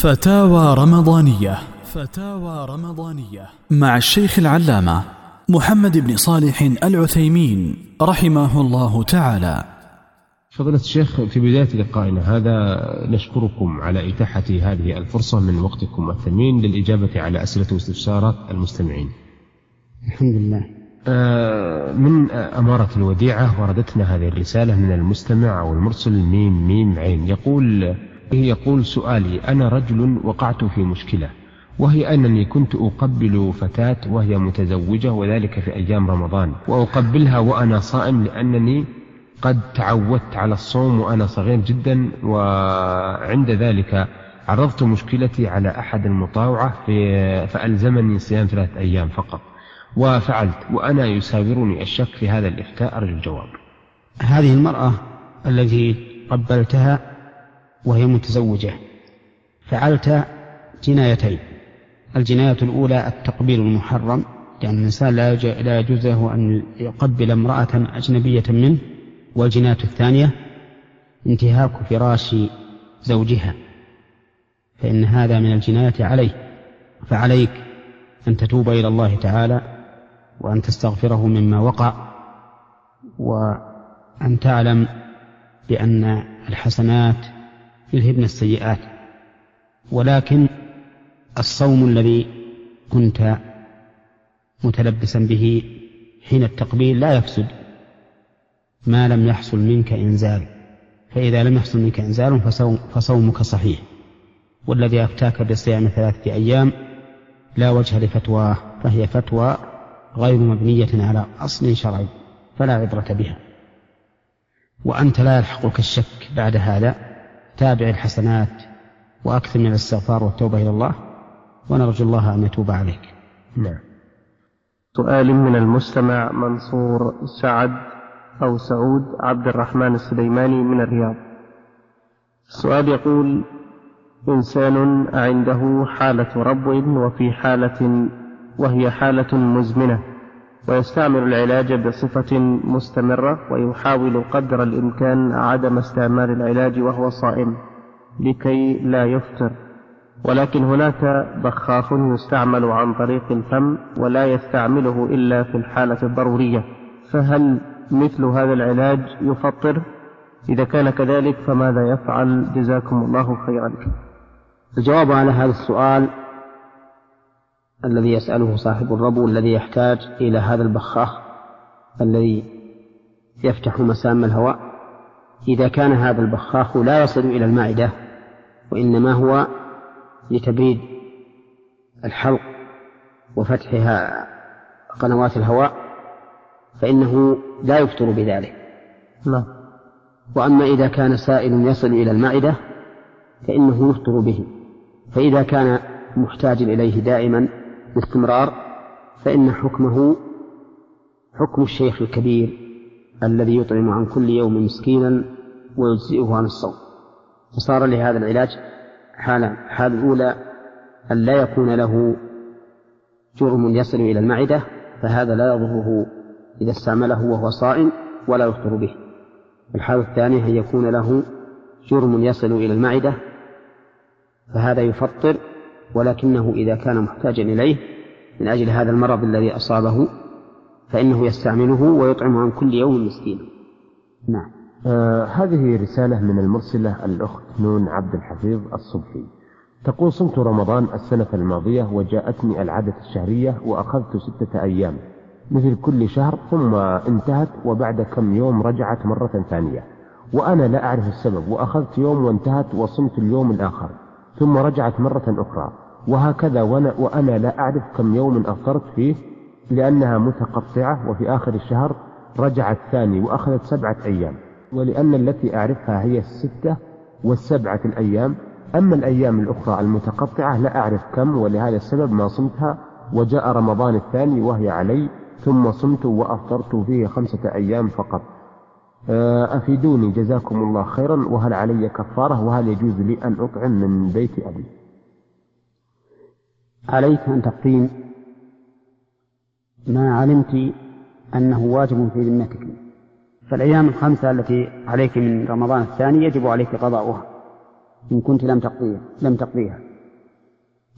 فتاوى رمضانية. فتاوى رمضانية مع الشيخ العلامة محمد بن صالح العثيمين رحمه الله تعالى. فضيلة الشيخ، في بداية لقائنا هذا نشكركم على إتاحة هذه الفرصة من وقتكم الثمين للإجابة على أسئلة واستفسارات المستمعين. الحمد لله. من أمارة الوديعة وردتنا هذه الرسالة من المستمع أو المرسل ميم عين، يقول سؤالي: أنا رجل وقعت في مشكلة، وهي أنني كنت أقبل فتاة وهي متزوجة، وذلك في أيام رمضان، وأقبلها وأنا صائم لأنني قد تعودت على الصوم وأنا صغير جدا. وعند ذلك عرضت مشكلتي على أحد المطاوعة فألزمني صيام 3 أيام فقط، وفعلت وأنا يساورني الشك في هذا الإفتاء، أرجو الجواب. هذه المرأة التي قبلتها وهي متزوجة فعلت جنايتين. الجناية الأولى التقبيل المحرم، لأن الإنسان لا يجوز له أن يقبل امرأة أجنبية منه. والجناية الثانية انتهاك فراش زوجها، فإن هذا من الجناية عليه. فعليك أن تتوب إلى الله تعالى وأن تستغفره مما وقع، وأن تعلم بأن الحسنات يذهبن السيئات. ولكن الصوم الذي كنت متلبسا به حين التقبيل لا يفسد ما لم يحصل منك إنزال، فإذا لم يحصل منك إنزال فصومك صحيح. والذي أفتاك بصيام 3 أيام لا وجه لفتواه، فهي فتوى غير مبنية على أصل شرعي فلا عبرة بها. وأنت لا يلحقك الشك بعد هذا. تابع الحسنات وأكثر من الاستغفار والتوبة إلى الله، ونرجو الله أن يتوب عليك. نعم. سؤال من المستمع منصور سعود عبد الرحمن السليماني من الرياض. السؤال يقول: إنسان عنده حالة ربو وهي حالة مزمنة، ويستعمل العلاج بصفة مستمرة، ويحاول قدر الإمكان عدم استعمال العلاج وهو صائم لكي لا يفطر، ولكن هناك بخاخ يستعمل عن طريق الفم ولا يستعمله إلا في الحالة الضرورية، فهل مثل هذا العلاج يفطر؟ إذا كان كذلك فماذا يفعل؟ جزاكم الله خيرا. الجواب على هذا السؤال الذي يسأله صاحب الربو الذي يحتاج إلى هذا البخاخ الذي يفتح مسام الهواء: إذا كان هذا البخاخ لا يصل إلى المعدة وإنما هو لتبريد الحلق وفتحها قنوات الهواء فإنه لا يفطر بذلك. لا. وأما إذا كان سائل يصل إلى المعدة فإنه يفطر به. فإذا كان محتاج إليه دائما باستمرار فإن حكمه حكم الشيخ الكبير الذي يطعم عن كل يوم مسكينا ويجزئه عن الصوم. فصار لهذا العلاج حال الأولى أن لا يكون له جرم يصل إلى المعدة، فهذا لا يضره إذا استعمله وهو صائم ولا يفطر به. الحالة الثانية أن يكون له جرم يصل إلى المعدة، فهذا يفطر، ولكنه إذا كان محتاجا إليه من أجل هذا المرض الذي أصابه فإنه يستعمله ويطعم عن كل يوم مسكينا. نعم. هذه رسالة من المرسلة الأخت نون عبد الحفيظ الصبحي، تقول: صمت رمضان السنة الماضية وجاءتني العادة الشهرية وأخذت 6 أيام مثل كل شهر، ثم انتهت وبعد كم يوم رجعت مرة ثانية وأنا لا أعرف السبب، وأخذت يوم وانتهت وصمت اليوم الآخر ثم رجعت مرة أخرى، وهكذا وأنا لا أعرف كم يوم أفطرت فيه لأنها متقطعة، وفي آخر الشهر رجعت ثاني وأخذت 7 أيام، ولأن التي أعرفها هي 6 و7 الأيام، أما الأيام الأخرى المتقطعة لا أعرف كم، ولهذا السبب ما صمتها، وجاء رمضان الثاني وهي علي ثم صمت وأفطرت فيه 5 أيام فقط. أفيدوني جزاكم الله خيرا، وهل علي كفارة، وهل يجوز لي أن أطعم من بيت أبي؟ عليك أن تقيم ما علمت أنه واجب في ذمتك، فالأيام 5 التي عليك من رمضان الثاني يجب عليك قضاؤها إن كنت لم تقضيها.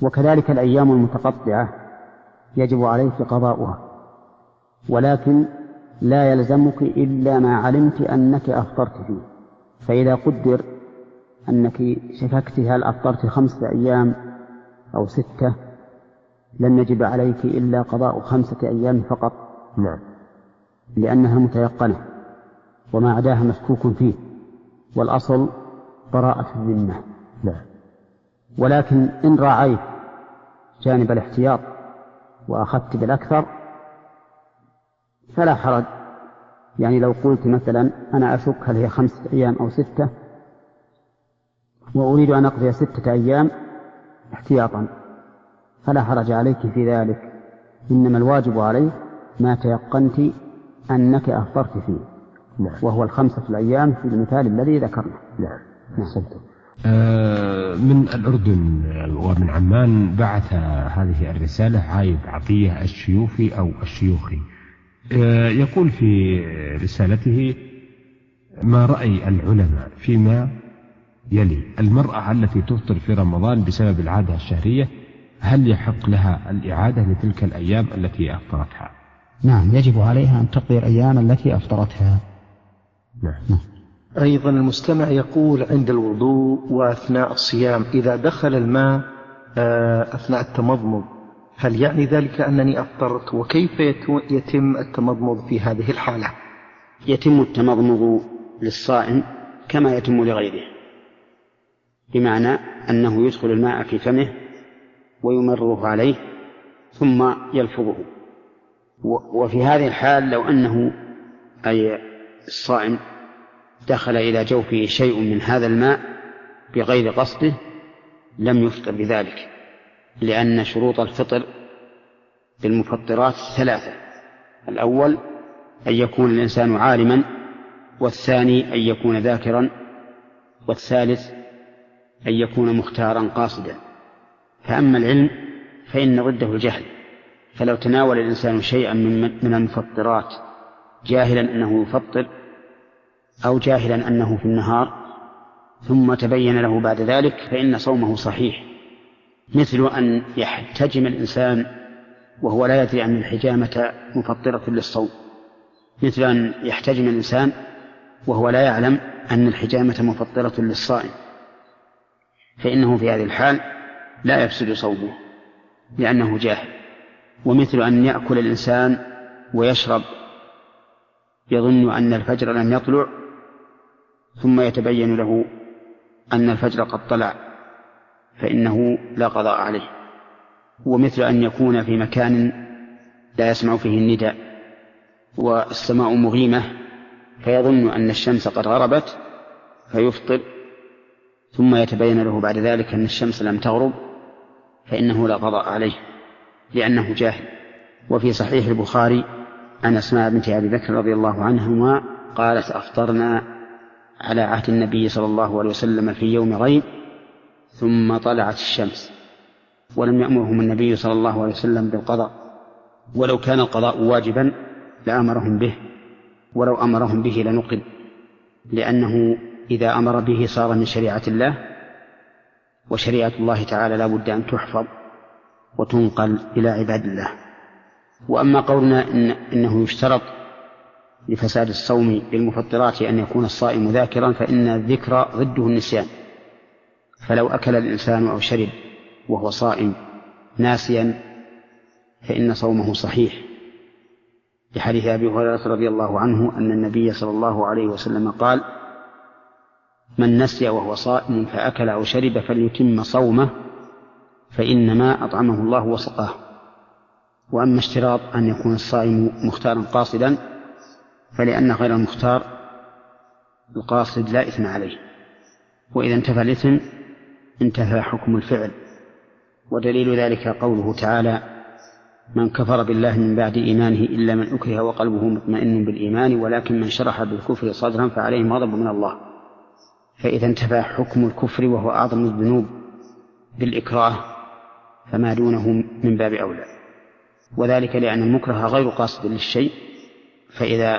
وكذلك الأيام المتقطعة يجب عليك قضاؤها، ولكن لا يلزمك إلا ما علمت أنك أفطرت فيه. فإذا قدر أنك شككت هل أفطرت 5 أيام أو 6، لن يجب عليك إلا قضاء 5 أيام فقط. نعم. لأنها متيقنة، وما عداها مشكوك فيه، والأصل براءة الذمة. نعم. ولكن إن راعيت جانب الاحتياط وأخذت بالأكثر فلا حرج. يعني لو قلت مثلا أنا أشك هل هي 5 أيام أو 6 وأريد أن أقضي 6 أيام احتياطا فلا حرج عليك في ذلك، إنما الواجب عليك ما تيقنت أنك أفطرت فيه. نعم. وهو 5 الأيام في المثال الذي ذكرنا. نعم. أحسنتم. من الأردن ومن عمان بعث هذه الرسالة عايد عطية الشيوفي أو الشيوخي، يقول في رسالته: ما رأي العلماء فيما يلي: المرأة التي تفطر في رمضان بسبب العادة الشهرية، هل يحق لها الإعادة لتلك الأيام التي أفطرتها؟ نعم، يجب عليها أن تقضي الأيام التي أفطرتها. نعم. أيضا المستمع يقول: عند الوضوء وأثناء الصيام إذا دخل الماء أثناء التمضمض، هل يعني ذلك أنني أفطرت؟ وكيف يتم التمضمض في هذه الحالة؟ يتم التمضمض للصائم كما يتم لغيره، بمعنى أنه يدخل الماء في فمه ويمرره عليه ثم يلفظه. وفي هذه الحال لو أنه أي الصائم دخل إلى جوفه شيء من هذا الماء بغير قصده لم يفطر بذلك، لأن شروط الفطر بالمفطرات 3: الأول أن يكون الإنسان عالما، والثاني أن يكون ذاكرا، والثالث أن يكون مختارا قاصدا. فأما العلم فإن ضده الجهل، فلو تناول الإنسان شيئا من المفطرات جاهلا أنه يفطر أو جاهلا أنه في النهار ثم تبين له بعد ذلك فإن صومه صحيح، مثل أن يحتجم الإنسان وهو لا يدري أن الحجامة مفطرة للصوم، مثل أن يحتجم الإنسان وهو لا يعلم أن الحجامة مفطرة للصائم، فإنه في هذه الحال لا يفسد صومه لأنه جاهل. ومثل أن يأكل الإنسان ويشرب يظن أن الفجر لم يطلع ثم يتبين له أن الفجر قد طلع، فإنه لا قضاء عليه. ومثل أن يكون في مكان لا يسمع فيه النداء والسماء مغيمة فيظن أن الشمس قد غربت فيفطر ثم يتبين له بعد ذلك أن الشمس لم تغرب، فإنه لا قضاء عليه لأنه جاهل. وفي صحيح البخاري عن أسماء بنت أبي بكر رضي الله عنهما قالت: أفطرنا على عهد النبي صلى الله عليه وسلم في يوم غيب ثم طلعت الشمس، ولم يأمرهم النبي صلى الله عليه وسلم بالقضاء، ولو كان القضاء واجبا لأمرهم به، ولو أمرهم به لنقل، لأنه إذا أمر به صار من شريعة الله، وشريعة الله تعالى لا بد أن تحفظ وتنقل إلى عباد الله. وأما قولنا إنه يشترط لفساد الصوم بالمفطرات أن يكون الصائم ذاكرا، فإن الذكر ضده النسيان، فلو أكل الإنسان أو شرب وهو صائم ناسيا فإن صومه صحيح، لحديث أبي هريرة رضي الله عنه أن النبي صلى الله عليه وسلم قال: من نسي وهو صائم فأكل أو شرب فليتم صومه فإنما أطعمه الله وسقاه. وأما اشتراط أن يكون الصائم مختارا قاصدا فلأن غير المختار القاصد لا إثم عليه، وإذا انتفى الإثم انتفى حكم الفعل. ودليل ذلك قوله تعالى: من كفر بالله من بعد إيمانه إلا من أكره وقلبه مطمئن بالإيمان ولكن من شرح بالكفر صدرا فعليهم غضب من الله. فإذا انتفى حكم الكفر وهو أعظم الذنوب بالإكراه فما دونه من باب أولى، وذلك لأن المكره غير قاصد للشيء، فإذا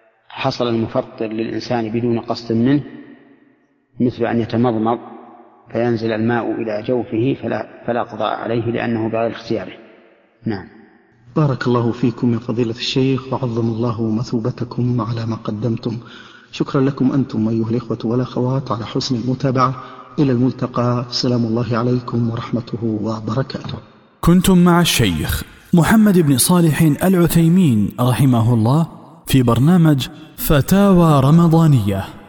حصل المفطر للإنسان بدون قصد منه مثل أن يتمضمض فينزل الماء إلى جوفه فلا قضاء عليه لأنه بغير اختياره. نعم. بارك الله فيكم يا فضيلة الشيخ، وعظم الله مثوبتكم على ما قدمتم. شكرا لكم أنتم أيها الإخوة والأخوات على حسن المتابعة. إلى الملتقى، سلام الله عليكم ورحمته وبركاته. كنتم مع الشيخ محمد بن صالح العثيمين رحمه الله في برنامج فتاوى رمضانية.